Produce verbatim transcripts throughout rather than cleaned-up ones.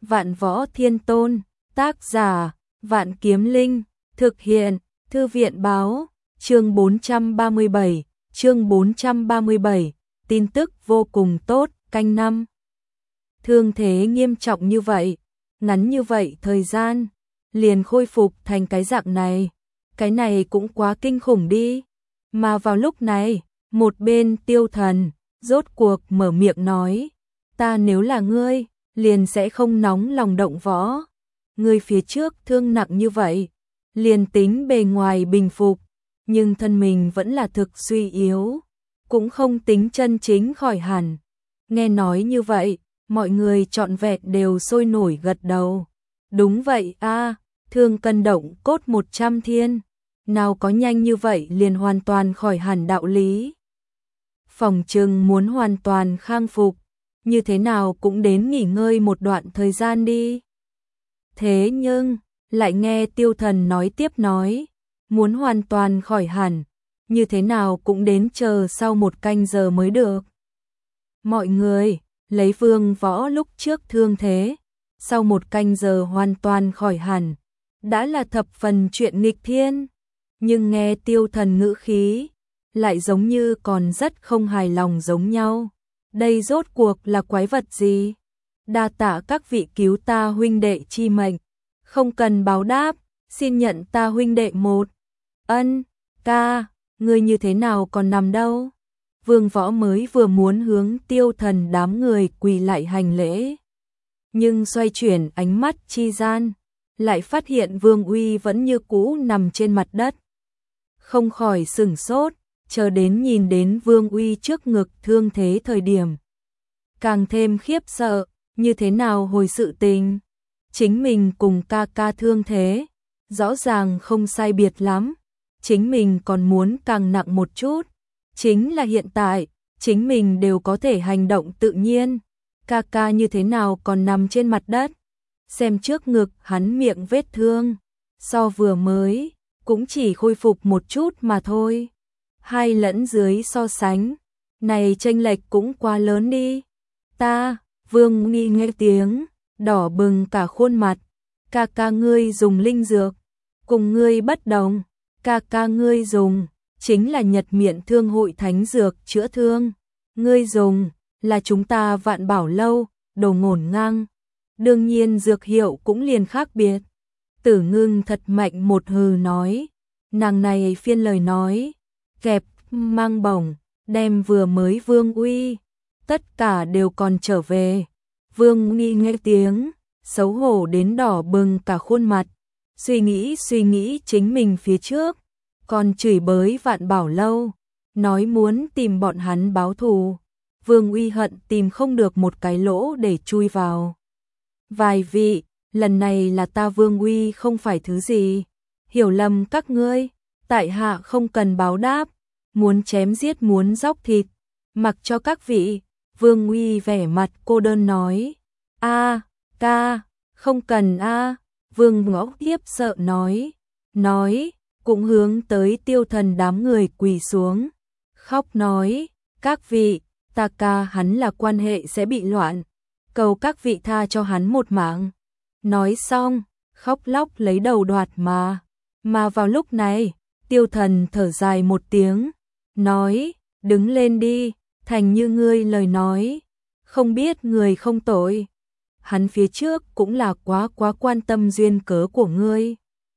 Vạn Võ Thiên Tôn, tác giả, Vạn Kiếm Linh, thực hiện, Thư viện báo, chương bốn trăm ba mươi bảy, chương bốn trăm ba mươi bảy, tin tức vô cùng tốt, canh năm. Thương thế nghiêm trọng như vậy, ngắn như vậy thời gian, liền khôi phục thành cái dạng này, cái này cũng quá kinh khủng đi. Mà vào lúc này, một bên Tiêu Thần, rốt cuộc mở miệng nói, ta nếu là ngươi, liền sẽ không nóng lòng động võ. Ngươi phía trước thương nặng như vậy, liền tính bề ngoài bình phục, nhưng thân mình vẫn là thực suy yếu, cũng không tính chân chính khỏi hẳn. Nghe nói như vậy, mọi người trọn vẹn đều sôi nổi gật đầu. Đúng vậy a, thương cân động cốt một trăm thiên, nào có nhanh như vậy liền hoàn toàn khỏi hẳn đạo lý. Phòng trừng muốn hoàn toàn khang phục, như thế nào cũng đến nghỉ ngơi một đoạn thời gian đi. Thế nhưng, lại nghe Tiêu Thần nói tiếp nói, muốn hoàn toàn khỏi hẳn, như thế nào cũng đến chờ sau một canh giờ mới được. Mọi người, lấy Vương Võ lúc trước thương thế, sau một canh giờ hoàn toàn khỏi hẳn, đã là thập phần chuyện nghịch thiên, nhưng nghe Tiêu Thần ngữ khí, lại giống như còn rất không hài lòng giống nhau. Đây rốt cuộc là quái vật gì? Đa tạ các vị cứu ta huynh đệ chi mệnh, không cần báo đáp, xin nhận ta huynh đệ một. Ân, ca, ngươi như thế nào còn nằm đâu? Vương Võ mới vừa muốn hướng Tiêu Thần đám người quỳ lại hành lễ, nhưng xoay chuyển ánh mắt chi gian, lại phát hiện Vương Uy vẫn như cũ nằm trên mặt đất. Không khỏi sửng sốt, chờ đến nhìn đến Vương Uy trước ngực thương thế thời điểm, càng thêm khiếp sợ, như thế nào hồi sự tình? Chính mình cùng ca ca thương thế, rõ ràng không sai biệt lắm, chính mình còn muốn càng nặng một chút, chính là hiện tại, chính mình đều có thể hành động tự nhiên, ca ca như thế nào còn nằm trên mặt đất? Xem trước ngực hắn miệng vết thương, so vừa mới, cũng chỉ khôi phục một chút mà thôi. Hai lẫn dưới so sánh, này chênh lệch cũng quá lớn đi. Ta, Vương Nghi nghe tiếng, đỏ bừng cả khuôn mặt, ca ca ngươi dùng linh dược, cùng ngươi bất đồng, ca ca ngươi dùng, chính là Nhật Miện Thương Hội thánh dược chữa thương, ngươi dùng, là chúng ta Vạn Bảo Lâu, đồ ngổn ngang, đương nhiên dược hiệu cũng liền khác biệt. Tử Ngưng thật mạnh một hừ nói, nàng này phiên lời nói, kẹp, mang bổng, đem vừa mới Vương Uy, tất cả đều còn trở về. Vương Nghi nghe tiếng, xấu hổ đến đỏ bừng cả khuôn mặt, suy nghĩ suy nghĩ chính mình phía trước, còn chửi bới Vạn Bảo Lâu, nói muốn tìm bọn hắn báo thù. Vương Uy hận tìm không được một cái lỗ để chui vào. Vài vị, lần này là ta Vương Uy không phải thứ gì, hiểu lầm các ngươi, tại hạ không cần báo đáp, muốn chém giết muốn dóc thịt, mặc cho các vị. Vương Uy vẻ mặt cô đơn nói, a, ca, không cần a. Vương Ngõ khiếp sợ nói, nói, cũng hướng tới Tiêu Thần đám người quỳ xuống, khóc nói, các vị, ta ca hắn là quan hệ sẽ bị loạn, cầu các vị tha cho hắn một mạng. Nói xong, khóc lóc lấy đầu đoạt mà, mà vào lúc này, Tiêu Thần thở dài một tiếng, nói, đứng lên đi, thành như ngươi lời nói, không biết người không tội. Hắn phía trước cũng là quá quá quan tâm duyên cớ của ngươi.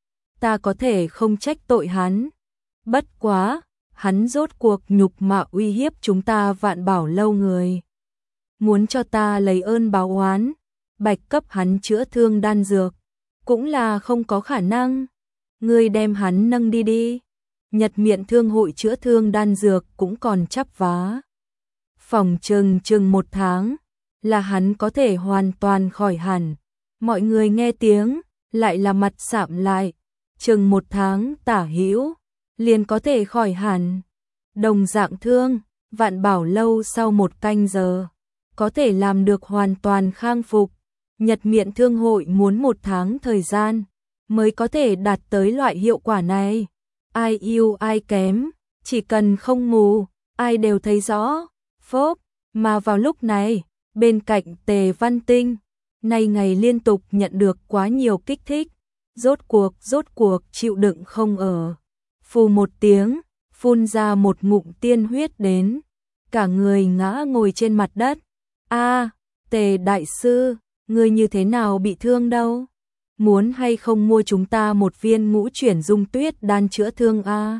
Ta có thể không trách tội hắn. Bất quá, hắn rốt cuộc nhục mạ uy hiếp chúng ta Vạn Bảo Lâu người. Muốn cho ta lấy ơn báo oán, bạch cấp hắn chữa thương đan dược, cũng là không có khả năng. Ngươi đem hắn nâng đi đi. Nhật Miện Thương Hội chữa thương đan dược cũng còn chắp vá. Phòng chừng chừng một tháng, là hắn có thể hoàn toàn khỏi hẳn. Mọi người nghe tiếng, lại là mặt sạm lại, chừng một tháng tả hữu, liền có thể khỏi hẳn. Đồng dạng thương, Vạn Bảo Lâu sau một canh giờ, có thể làm được hoàn toàn khang phục. Nhật Miện Thương Hội muốn một tháng thời gian, mới có thể đạt tới loại hiệu quả này. Ai yêu ai kém, chỉ cần không mù, ai đều thấy rõ. Phốp, mà vào lúc này, bên cạnh Tề Văn Tinh, nay ngày liên tục nhận được quá nhiều kích thích, rốt cuộc, rốt cuộc chịu đựng không ở. Phù một tiếng, phun ra một ngụm tiên huyết đến, cả người ngã ngồi trên mặt đất. A, Tề đại sư, ngươi như thế nào bị thương đâu? Muốn hay không mua chúng ta một viên ngũ chuyển dung tuyết đan chữa thương a?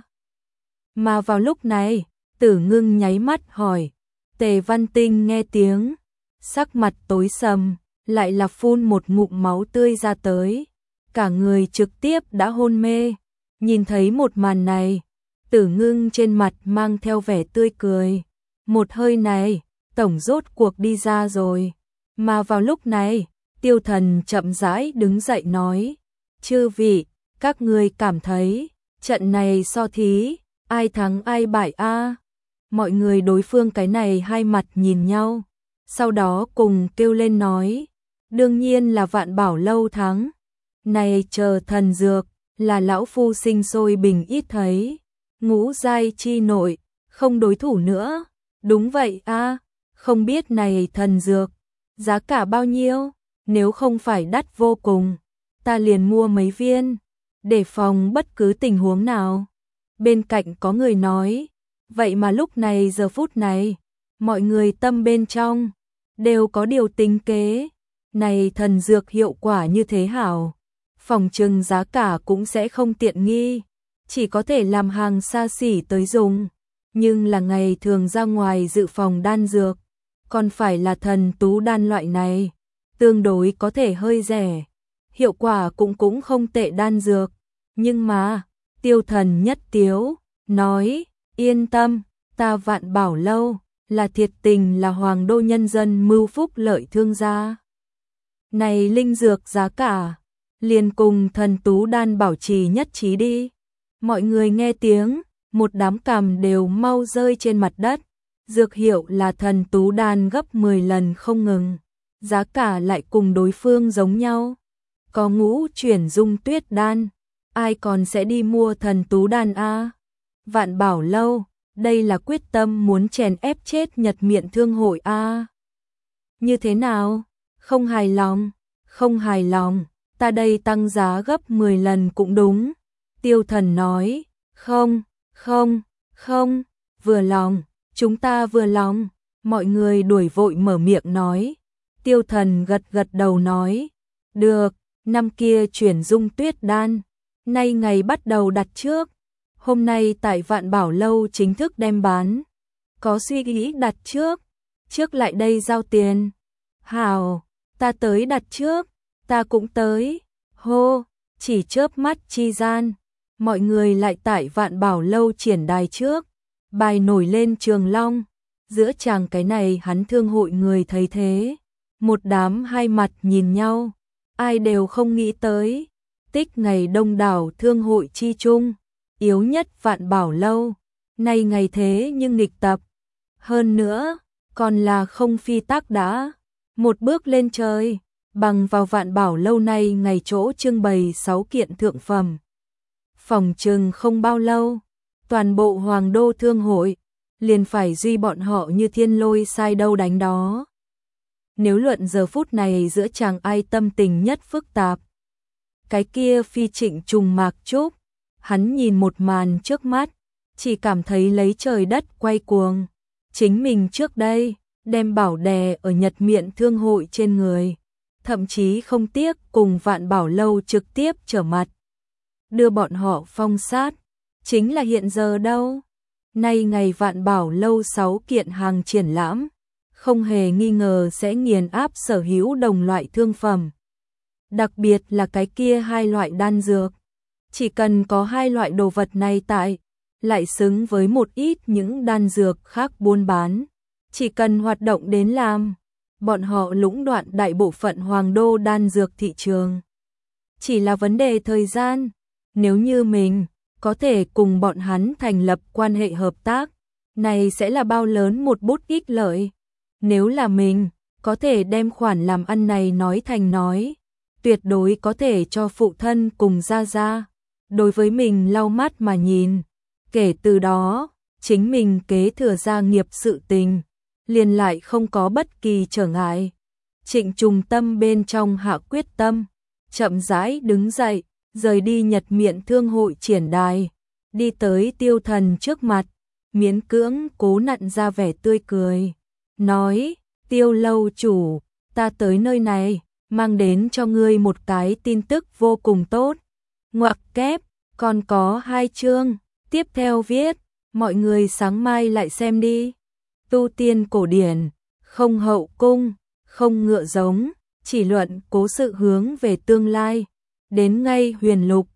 Mà vào lúc này, Tử Ngưng nháy mắt hỏi. Tề Văn Tinh nghe tiếng, sắc mặt tối sầm, lại là phun một ngụm máu tươi ra tới, cả người trực tiếp đã hôn mê. Nhìn thấy một màn này, Tử Ngưng trên mặt mang theo vẻ tươi cười. Một hơi này, tổng rốt cuộc đi ra rồi. Mà vào lúc này, Tiêu Thần chậm rãi đứng dậy nói, chư vị, các ngươi cảm thấy, trận này so thí, ai thắng ai bại a? Mọi người đối phương cái này hai mặt nhìn nhau, sau đó cùng kêu lên nói, đương nhiên là Vạn Bảo Lâu thắng. Này chờ thần dược, là lão phu sinh sôi bình ít thấy, ngũ giai chi nội, không đối thủ nữa. Đúng vậy a, không biết này thần dược, giá cả bao nhiêu, nếu không phải đắt vô cùng, ta liền mua mấy viên, để phòng bất cứ tình huống nào. Bên cạnh có người nói, vậy mà lúc này giờ phút này, mọi người tâm bên trong, đều có điều tính kế, này thần dược hiệu quả như thế hảo, phòng trừng giá cả cũng sẽ không tiện nghi, chỉ có thể làm hàng xa xỉ tới dùng, nhưng là ngày thường ra ngoài dự phòng đan dược, còn phải là thần tú đan loại này, tương đối có thể hơi rẻ, hiệu quả cũng cũng không tệ đan dược, nhưng mà, Tiêu Thần nhất tiếu, nói, yên tâm, ta Vạn Bảo Lâu, là thiệt tình là hoàng đô nhân dân mưu phúc lợi thương gia. Này linh dược giá cả, liền cùng thần tú đan bảo trì nhất trí đi. Mọi người nghe tiếng, một đám cằm đều mau rơi trên mặt đất. Dược hiệu là thần tú đan gấp mười lần không ngừng, giá cả lại cùng đối phương giống nhau. Có ngũ chuyển dung tuyết đan, ai còn sẽ đi mua thần tú đan a? Vạn Bảo Lâu, đây là quyết tâm muốn chèn ép chết Nhật Miện Thương hội a. Như thế nào? Không hài lòng, không hài lòng, ta đây tăng giá gấp mười lần cũng đúng. Tiêu Thần nói, không, không, không, vừa lòng, chúng ta vừa lòng. Mọi người đuổi vội mở miệng nói. Tiêu Thần gật gật đầu nói, được, năm kia chuyển dung tuyết đan, nay ngày bắt đầu đặt trước. Hôm nay tại Vạn Bảo Lâu chính thức đem bán. Có suy nghĩ đặt trước, trước lại đây giao tiền. Hào, ta tới đặt trước, ta cũng tới. Hô, chỉ chớp mắt chi gian, mọi người lại tại Vạn Bảo Lâu triển đài trước. Bài nổi lên trường long, giữa chàng cái này hắn thương hội người thấy thế. Một đám hai mặt nhìn nhau, ai đều không nghĩ tới. Tích ngày đông đảo thương hội chi chung, yếu nhất Vạn Bảo Lâu, nay ngày thế nhưng nghịch tập. Hơn nữa, còn là không phi tác đã, một bước lên trời, bằng vào Vạn Bảo Lâu này ngày chỗ trưng bày sáu kiện thượng phẩm. Phòng trừng không bao lâu, toàn bộ Hoàng Đô Thương hội, liền phải duy bọn họ như thiên lôi sai đâu đánh đó. Nếu luận giờ phút này giữa chàng ai tâm tình nhất phức tạp, cái kia phi Trịnh Trùng Mạc Trúc, hắn nhìn một màn trước mắt, chỉ cảm thấy lấy trời đất quay cuồng. Chính mình trước đây, đem bảo đè ở Nhật Miện Thương hội trên người, thậm chí không tiếc cùng Vạn Bảo Lâu trực tiếp trở mặt, đưa bọn họ phong sát. Chính là hiện giờ đâu, nay ngày Vạn Bảo Lâu sáu kiện hàng triển lãm, không hề nghi ngờ sẽ nghiền áp sở hữu đồng loại thương phẩm. Đặc biệt là cái kia hai loại đan dược. Chỉ cần có hai loại đồ vật này tại, lại xứng với một ít những đan dược khác buôn bán. Chỉ cần hoạt động đến làm, bọn họ lũng đoạn đại bộ phận Hoàng Đô đan dược thị trường. Chỉ là vấn đề thời gian, nếu như mình có thể cùng bọn hắn thành lập quan hệ hợp tác, này sẽ là bao lớn một bút ích lợi. Nếu là mình có thể đem khoản làm ăn này nói thành nói, tuyệt đối có thể cho phụ thân cùng gia gia đối với mình lau mắt mà nhìn. Kể từ đó, chính mình kế thừa gia nghiệp sự tình, liền lại không có bất kỳ trở ngại. Trịnh Trùng Tâm bên trong hạ quyết tâm, chậm rãi đứng dậy, rời đi Nhật Miện Thương hội triển đài, đi tới Tiêu Thần trước mặt, miễn cưỡng cố nặn ra vẻ tươi cười, nói: "Tiêu lâu chủ, ta tới nơi này, mang đến cho ngươi một cái tin tức vô cùng tốt." Ngoặc kép, còn có hai chương, tiếp theo viết, mọi người sáng mai lại xem đi. Tu tiên cổ điển, không hậu cung, không ngựa giống, chỉ luận cố sự hướng về tương lai. Đến ngay huyền lục,